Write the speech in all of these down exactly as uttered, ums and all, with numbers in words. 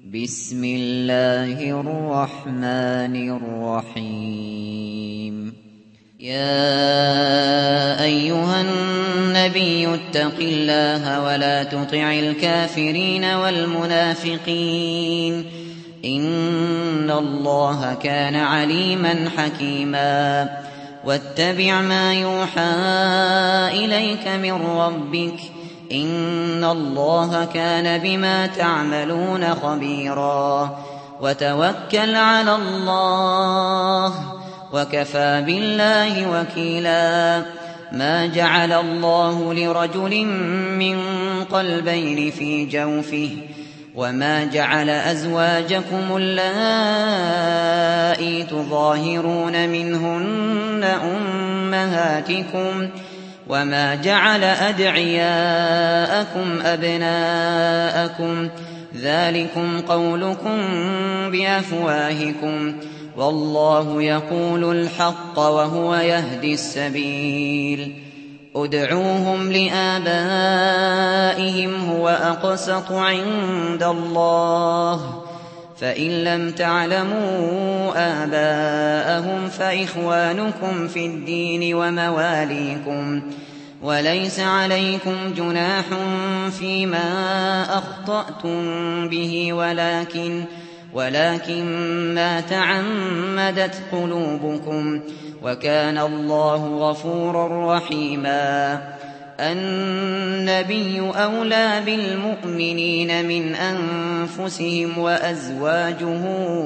بسم الله الرحمن الرحيم يا أيها النبي اتق الله ولا تطع الكافرين والمنافقين إن الله كان عليما حكيما واتبع ما يوحى إليك من ربك إن الله كان بما تعملون خبيرا وتوكل على الله وكفى بالله وكيلا ما جعل الله لرجل من قلبين في جوفه وما جعل أزواجكم اللائي تظاهرون منهن أمهاتكم وما جعل أدعياءكم أبناءكم ذلكم قولكم بأفواهكم والله يقول الحق وهو يهدي السبيل ادعوهم لآبائهم هو أقسط عند الله فإن لم تعلموا آباءهم فإخوانكم في الدين ومواليكم وليس عليكم جناح فيما أخطأتم به ولكن ولكن ما تعمدت قلوبكم وكان الله غفورا رحيما النبي أولى بالمؤمنين من أنفسهم وأزواجه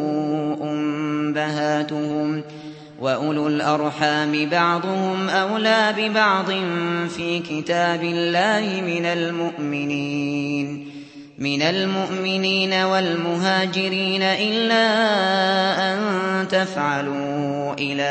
أمهاتهم وأولو الأرحام بعضهم أولى ببعض في كتاب الله من المؤمنين من المؤمنين والمهاجرين إلا أن تفعلوا إلى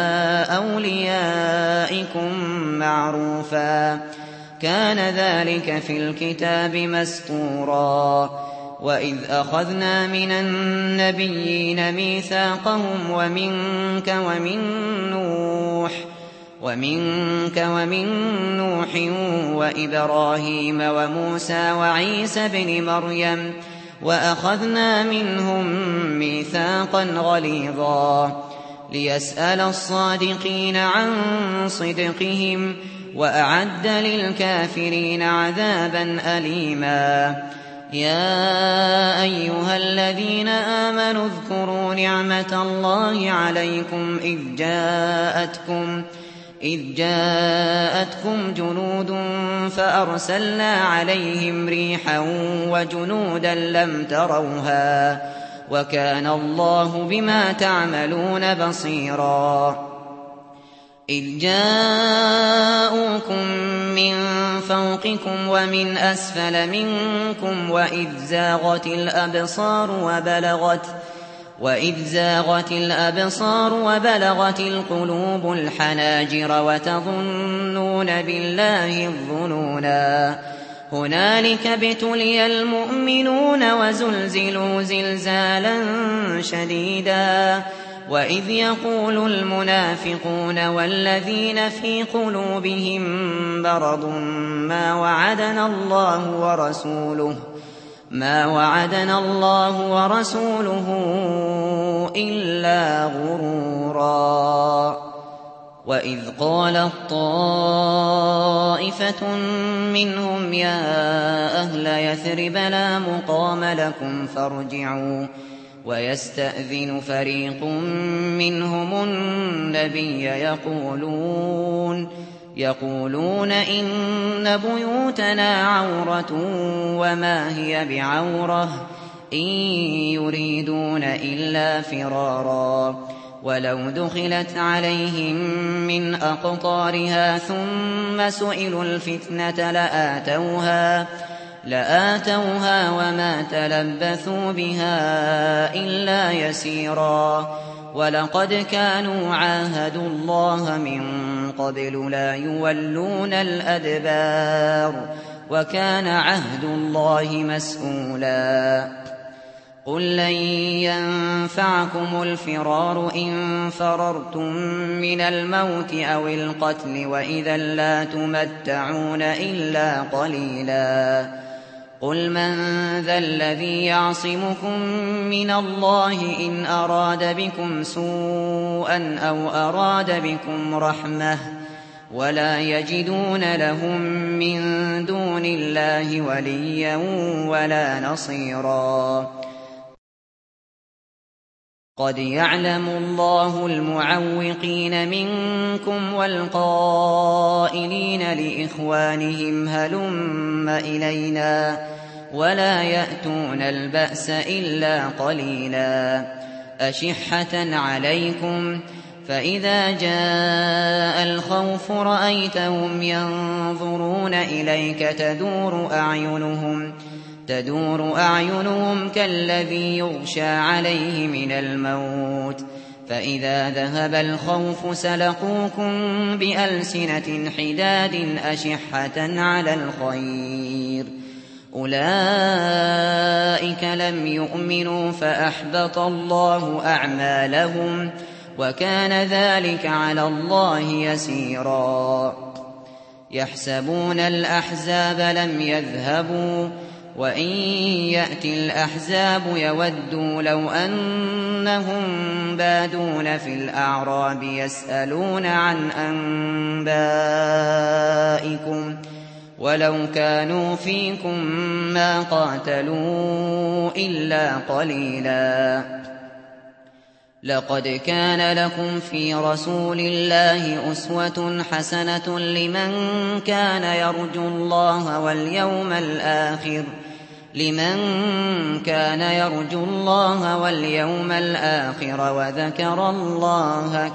أوليائكم معروفا كان ذلك في الكتاب مسطورا وإذ أخذنا من النبيين ميثاقهم ومنك ومن نوح ومنك ومن نوح وإبراهيم وموسى وعيسى ابن مريم وأخذنا منهم ميثاقا غليظا ليسأل الصادقين عن صدقهم وأعد للكافرين عذابا أليما يا أيها الذين آمنوا اذكروا نعمة الله عليكم إذ جاءتكم إذ جاءتكم جنود فأرسلنا عليهم ريحا وجنودا لم تروها وكان الله بما تعملون بصيرا إذ جاءوكم من فوقكم ومن أسفل منكم وإذ زاغت الأبصار وبلغت وإذ زاغت الأبصار وبلغت القلوب الحناجر وتظنون بالله الظنونا هنالك ابتلي المؤمنون وزلزلوا زلزالا شديدا وإذ يقول المنافقون والذين في قلوبهم مرض ما وعدنا الله ورسوله ما وعدنا الله ورسوله إلا غرورا وإذ قالت طائفة منهم يا أهل يثرب لا مقام لكم فارجعوا ويستأذن فريق منهم النبي يقولون يقولون إن بيوتنا عورة وما هي بعورة إن يريدون إلا فرارا ولو دخلت عليهم من أقطارها ثم سئلوا الفتنة لآتوها لآتوها وما تلبثوا بها إلا يسيرا ولقد كانوا عاهدوا الله من قبل لا يولون الأدبار وكان عهد الله مسؤولا قل لن ينفعكم الفرار إن فررتم من الموت أو القتل وإذا لا تمتعون إلا قليلا قل من ذا الذي يعصمكم من الله إن أراد بكم سوءا أو أراد بكم رحمة ولا يجدون لهم من دون الله وليا ولا نصيرا قد يعلم الله المعوقين منكم والقائلين لإخوانهم هلم إلينا ولا يأتون البأس إلا قليلا أشحة عليكم فإذا جاء الخوف رأيتهم ينظرون إليك تدور أعينهم تدور أعينهم كالذي يغشى عليه من الموت فإذا ذهب الخوف سلقوكم بألسنة حداد أشحة على الخير أولئك لم يؤمنوا فأحبط الله أعمالهم وكان ذلك على الله يسيرا يحسبون الأحزاب لم يذهبوا وإن يأتي الأحزاب يودوا لو أنهم بادون في الأعراب يسألون عن أنبائكم ولو كانوا فيكم ما قاتلوا إلا قليلا لقد كان لكم في رسول الله أسوة حسنة لمن كان يرجو الله واليوم الآخر لمن كان يرجو الله واليوم الآخر وذكر الله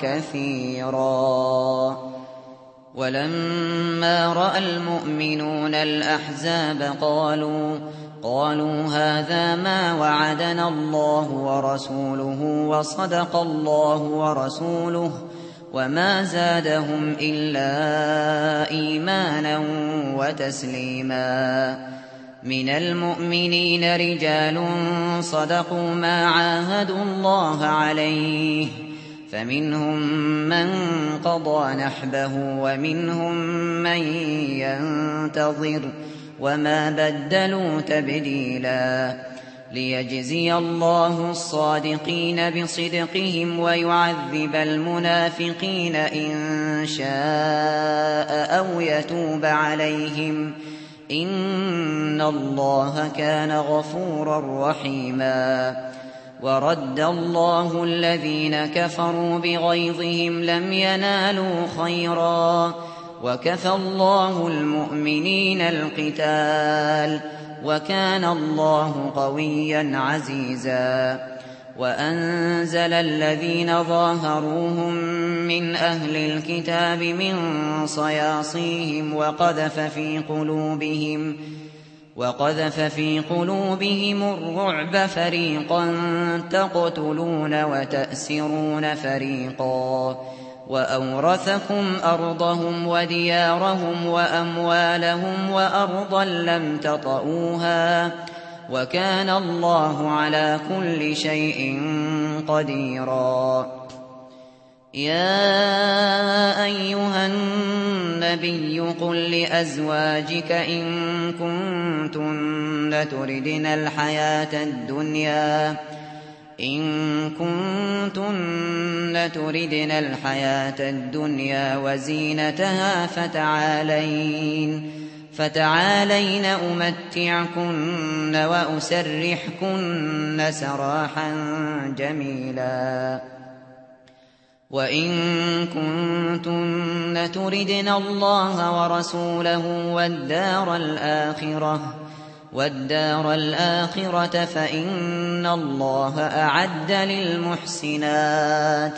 كثيرا ولما رأى المؤمنون الأحزاب قالوا قالوا هذا ما وعدنا الله ورسوله وصدق الله ورسوله وما زادهم إلا إيمانا وتسليما من المؤمنين رجال صدقوا ما عاهدوا الله عليه فمنهم من قضى نحبه ومنهم من ينتظر وما بدلوا تبديلا ليجزي الله الصادقين بصدقهم ويعذب المنافقين إن شاء أو يتوب عليهم إن الله كان غفورا رحيما ورد الله الذين كفروا بغيظهم لم ينالوا خيرا وكفى الله المؤمنين القتال وكان الله قويا عزيزا وأنزل الذين ظاهروهم من أهل الكتاب من صياصيهم وقذف في قلوبهم وقذف في قلوبهم الرعب فريقا تقتلون وتأسرون فريقا وأورثكم أرضهم وديارهم وأموالهم وأرضا لم تطئوها وكان الله على كل شيء قديرا يا أيها النبي قل لأزواجك إن كنتن تردن الحياة الدنيا إن كنتن تردن الحياة الدنيا وزينتها فتعالين فتعالين أمتعكن وأسرحكن سراحا جميلا وإن كنتن تردن الله ورسوله والدار الآخرة والدار الآخرة فإن الله أعد للمحسنات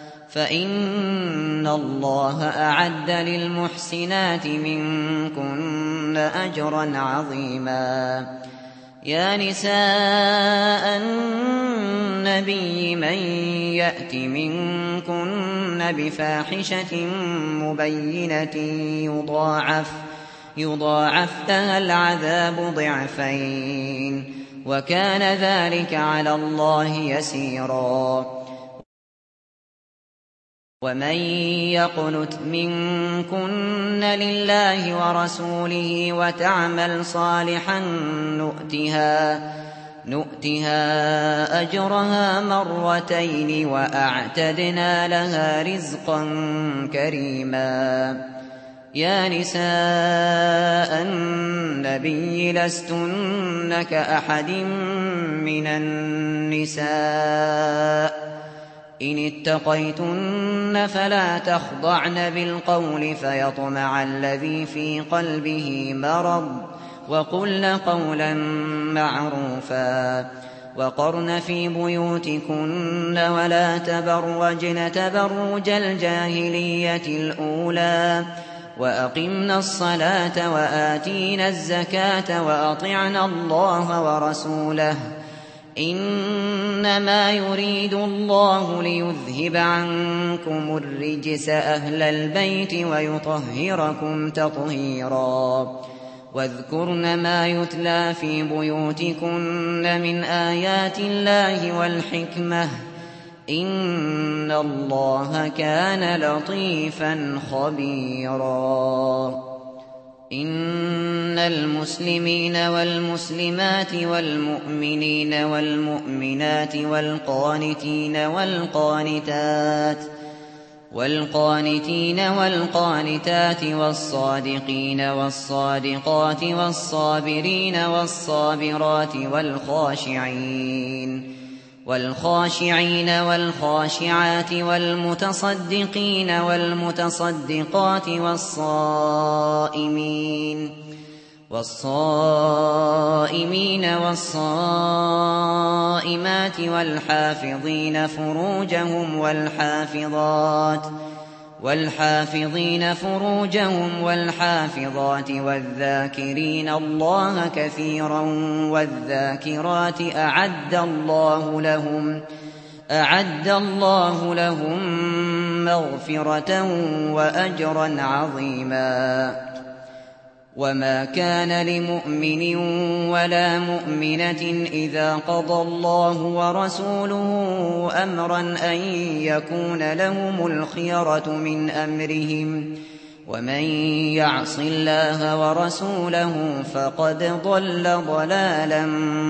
فإن الله أعد للمحسنات منكن أجرا عظيما يا نساء النبي من يأت منكن بفاحشة مبينة يضاعف يضاعف لها العذاب ضعفين وكان ذلك على الله يسيرا ومن يقنت منكن لله ورسوله وتعمل صالحا نؤتها نؤتها أجرها مرتين وأعتدنا لها رزقا كريما. يا نساء النبي لستن كأحد من النساء إن اتقيتن فلا تخضعن بالقول فيطمع الذي في قلبه مرض وقلن قولا معروفا. وقرن في بيوتكن ولا تبرجن تبرج الجاهلية الأولى وأقمنا الصلاة وآتينا الزكاة وأطعنا الله ورسوله إنما يريد الله ليذهب عنكم الرجس أهل البيت ويطهركم تطهيرا. واذكرن ما يتلى في بيوتكن من آيات الله والحكمة إن الله كان لطيفا خبيرا. إن المسلمين والمسلمات والمؤمنين والمؤمنات والقانتين والقانتات والقانتين والقانتات والصادقين والصادقات والصابرين والصابرات والخاشعين والخاشعين والخاشعات والمتصدقين والمتصدقات والصائمين والصائمين والصائمات والحافظين فروجهم والحافظات والحافظين فروجهم والحافظات والذاكرين الله كثيرا والذاكرات أعد الله لهم أعد الله لهم مغفرة وأجرا عظيما. وما كان لمؤمن ولا مؤمنة إذا قضى الله ورسوله أمرا أن يكون لهم الخيرة من أمرهم ومن يعص الله ورسوله فقد ضل ضلالا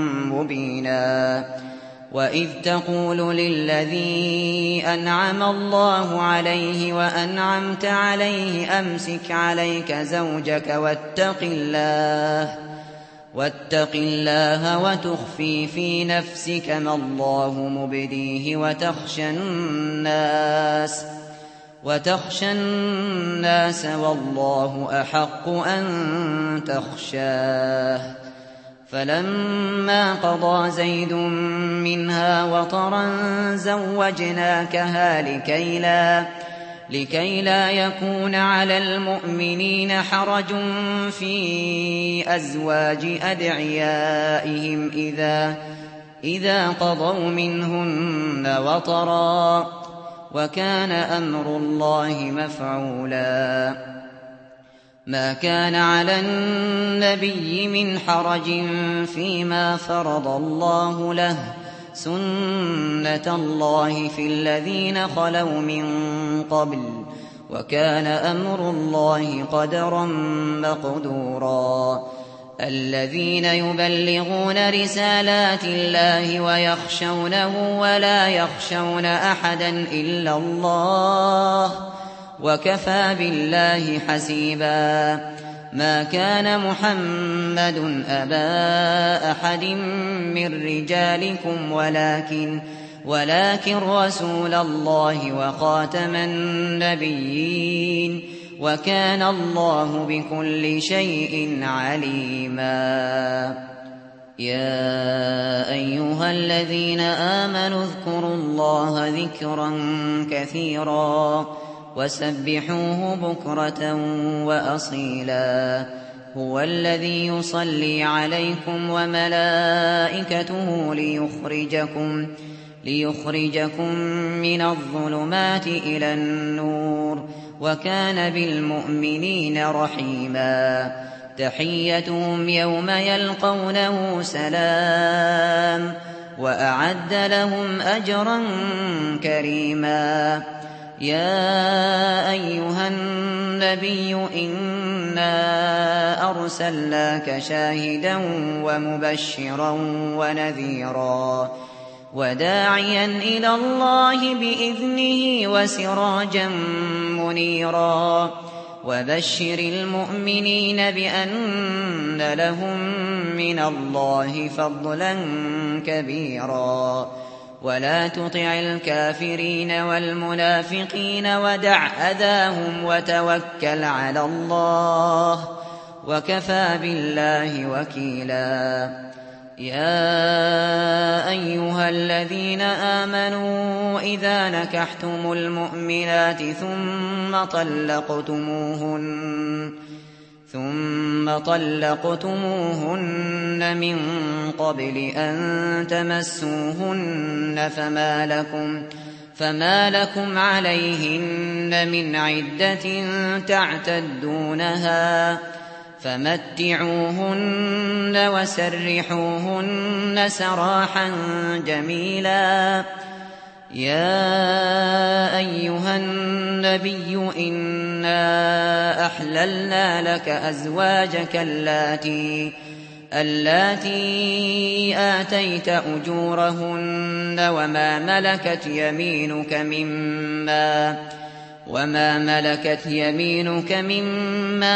مبينا. وإذ تقول للذي أنعم الله عليه وأنعمت عليه أمسك عليك زوجك واتق الله واتق الله وتخفي في نفسك ما الله مبديه وتخشى الناس وتخشى الناس والله أحق أن تخشاه. فلما قضى زيد منها وطرا زوجناكها لكي لا, لكي لا يكون على المؤمنين حرج في أزواج أدعيائهم إذا, إذا قضوا منهن وطرا وكان أمر الله مفعولا. ما كان على النبي من حرج فيما فرض الله له سنة الله في الذين خلوا من قبل وكان أمر الله قدرا مقدورا. الذين يبلغون رسالات الله ويخشونه ولا يخشون أحدا إلا الله وكفى بالله حسيبا. ما كان محمد أبا أحد من رجالكم ولكن ولكن رسول الله وخاتم النبيين وكان الله بكل شيء عليما. يا أيها الذين آمنوا اذكروا الله ذكرا كثيرا وسبحوه بكرة وأصيلا. هو الذي يصلي عليكم وملائكته ليخرجكم ليخرجكم من الظلمات إلى النور وكان بالمؤمنين رحيما. تحيتهم يوم يلقونه سلام وأعد لهم أجرا كريما. يا أيها النبي إنا أرسلناك شاهدا ومبشرا ونذيرا وداعيا إلى الله بإذنه وسراجا منيرا وبشر المؤمنين بأن لهم من الله فضلا كبيرا ولا تطع الكافرين والمنافقين ودع أذاهم وتوكل على الله وكفى بالله وكيلا يا أيها الذين آمنوا إذا نكحتم المؤمنات ثم طلقتموهن ثم طلقتموهن من قبل أن تمسوهن فما لكم فما لكم عليهن من عدة تعتدونها فمتعوهن وسرحوهن سراحا جميلا يا أيها النبي إنا أحللنا لك أزواجك اللاتي اللاتي آتيت أجورهن وما ملكت يمينك مما وما ملكت يمينك مما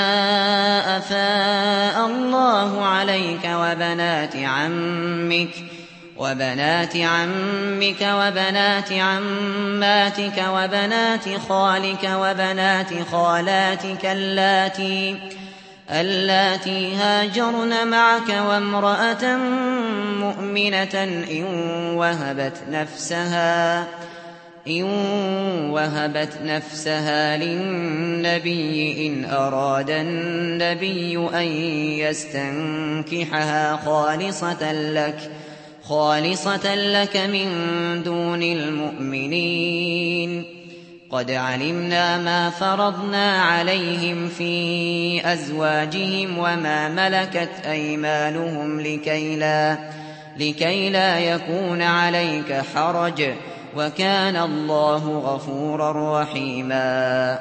أفاء الله عليك وبنات عمك وبنات عمك وبنات عماتك وبنات خالك وبنات خالاتك اللاتي اللاتي هاجرن معك وامرأة مؤمنة إن وهبت نفسها إن وهبت نفسها للنبي إن أراد النبي أن يستنكحها خالصة لك خالصة لك من دون المؤمنين قد علمنا ما فرضنا عليهم في أزواجهم وما ملكت أيمانهم لكي لا, لكي لا يكون عليك حرج وكان الله غفورا رحيما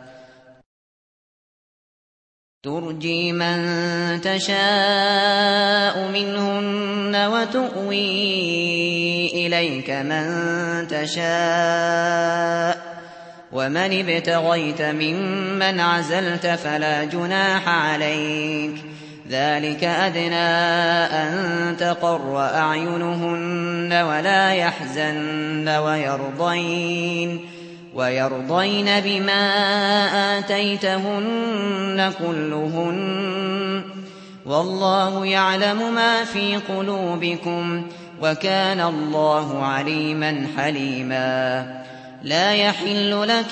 ترجي من تشاء منهن وتؤوي إليك من تشاء ومن ابتغيت ممن عزلت فلا جناح عليك ذلك أدنى أن تقر أعينهن ولا يحزن ويرضين ويرضين بما آتيتهن كلهن والله يعلم ما في قلوبكم وكان الله عليما حليما لا يحل لك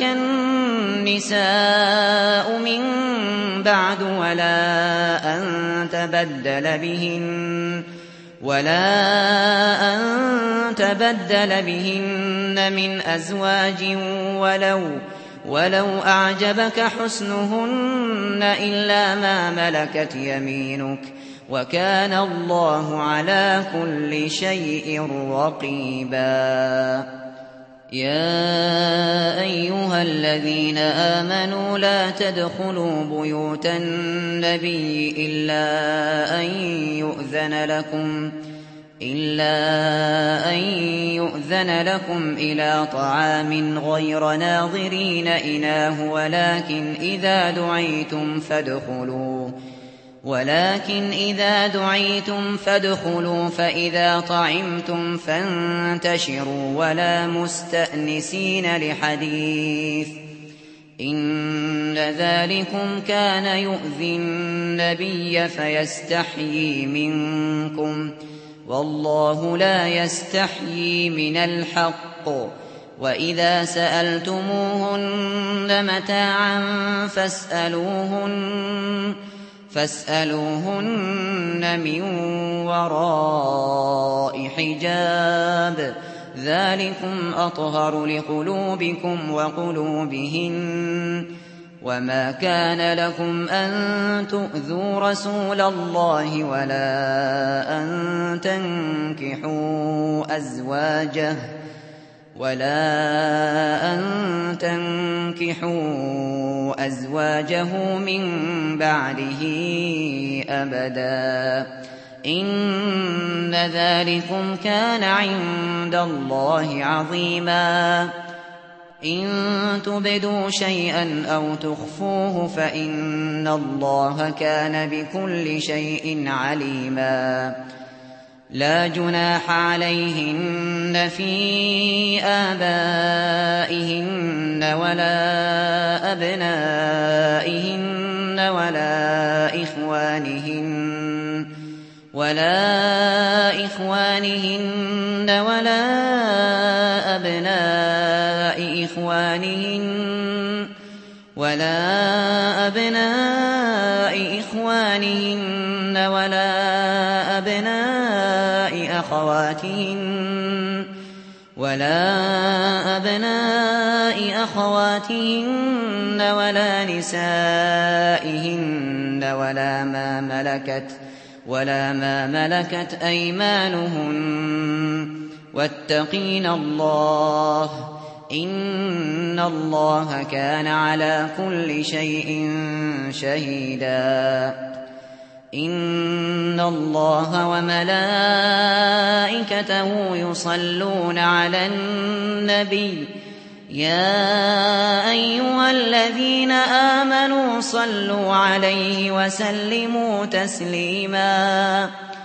النساء من بعد ولا أن تبدل بهن ولا أن تبدل بهن من أزواج ولو ولو أعجبك حسنهن إلا ما ملكت يمينك وكان الله على كل شيء رقيبا يا أيها الذين آمنوا لا تدخلوا بيوت النبي إلا أن يؤذن لكم إلا أن يؤذن لكم إلى طعام غير ناظرين إناه ولكن إذا دعيتم فادخلوا ولكن إذا دعيتم فادخلوا فإذا طعمتم فانتشروا ولا مستأنسين لحديث إن ذلكم كان يؤذي النبي فيستحيي منكم والله لا يستحيي من الحق وإذا سألتموهن متاعا فاسألوهن فاسألوهن من وراء حجاب ذلكم أطهر لقلوبكم وقلوبهن وما كان لكم أن تؤذوا رسول الله ولا أن تنكحوا أزواجه ولا أن تنكحوا أزواجه من بعده أبدا إن ذلكم كان عند الله عظيما إن تبدوا شيئا أو تخفوه فإن الله كان بكل شيء عليما لا جناح عليهن في آبائهن ولا أبنائهن ولا إخوانهن ولا إخوانهن ولا أبناء إخوانهن ولا أبناء إخوانهن ولا أبناء أخواتهن ولا أبناء أخواتهن ولا نسائهن ولا ما ملكت ولا ما ملكت أيمانهن واتقين الله إن الله كان على كل شيء شهيدا إن الله وملائكته يصلون على النبي يا أيها الذين آمنوا صلوا عليه وسلموا تسليما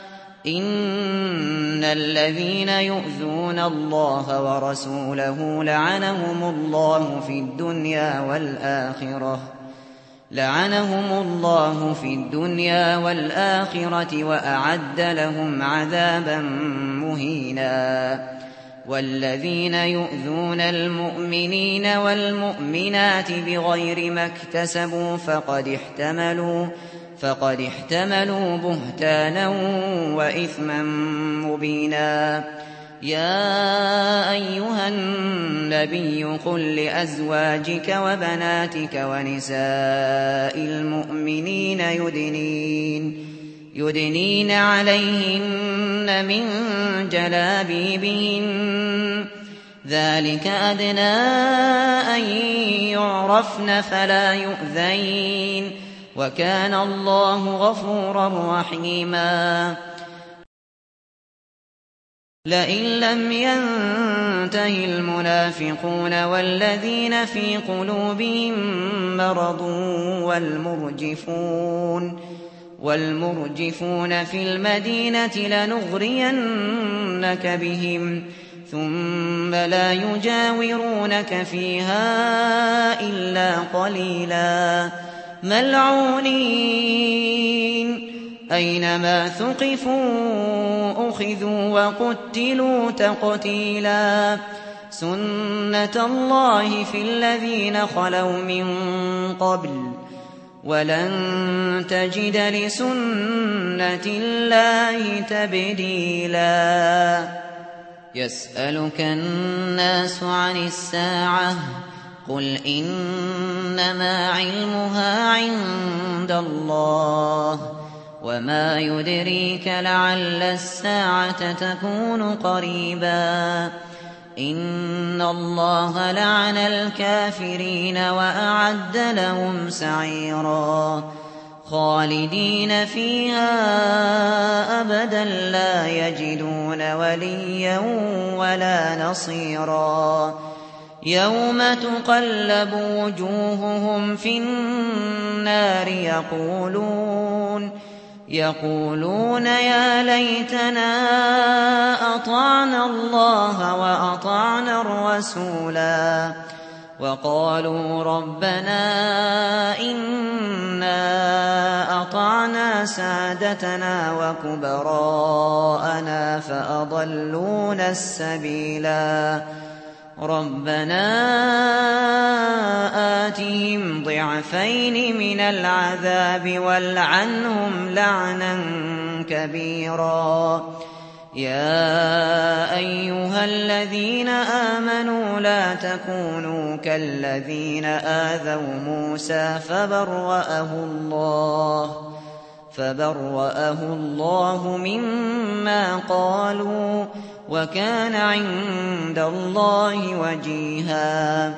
إن الذين يؤذون الله ورسوله لعنهم الله في الدنيا والآخرة لعنهم الله في الدنيا والآخرة وأعد لهم عذابا مهينا والذين يؤذون المؤمنين والمؤمنات بغير ما اكتسبوا فقد احتملوا فقد احتملوا بهتانا وإثما مبينا يا أيها النبي قل لأزواجك وبناتك ونساء المؤمنين يدنين يدنين عليهن من جلابيبهن ذلك أدنى أن يعرفن فلا يؤذين وكان الله غفورا رحيما لئن لم ينته المنافقون والذين في قلوبهم مرض والمرجفون والمرجفون في المدينة لنغرينك بهم ثم لا يجاورونك فيها إلا قليلا ملعونين أينما ثقفوا أخذوا وقتلوا تقتيلا سنة الله في الذين خلوا من قبل ولن تجد لسنة الله تبديلا يسألك الناس عن الساعة قل إنما علمها عند الله وما يدريك لعل الساعة تكون قريبا إن الله لعن الكافرين وأعد لهم سعيرا خالدين فيها أبدا لا يجدون وليا ولا نصيرا يوم تقلب وجوههم في النار يقولون يقولون يا ليتنا أطعنا الله وأطعنا الرسولا وقالوا ربنا إنا أطعنا سادتنا وكبراءنا فأضلونا السبيلا ربنا آتهم ضعفين من العذاب والعنهم لعنا كبيرا يا أيها الذين آمنوا لا تكونوا كالذين آذوا موسى فبرأه الله فبرأه الله مما قالوا وكان عند الله وجيها.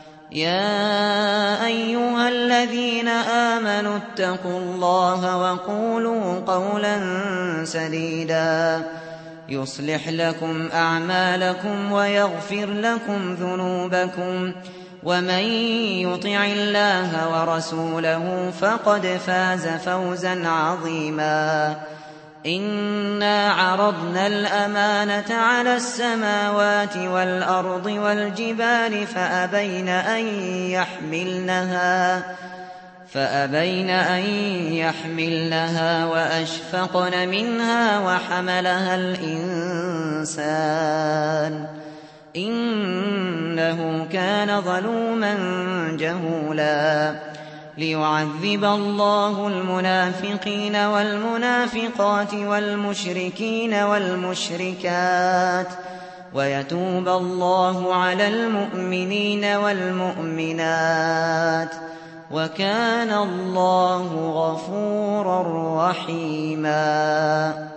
يا أيها الذين آمنوا اتقوا الله وقولوا قولا سديدا يصلح لكم أعمالكم ويغفر لكم ذنوبكم ومن يطع الله ورسوله فقد فاز فوزا عظيما. إنا عرضنا الأمانة على السماوات والأرض والجبال فأبين أن يحملنها فأبين أن يحملنها وأشفقن منها وحملها الإنسان إنه كان ظلوما جهولا. ليعذب الله المنافقين والمنافقات والمشركين والمشركات ويتوب الله على المؤمنين والمؤمنات وكان الله غفورا رحيما.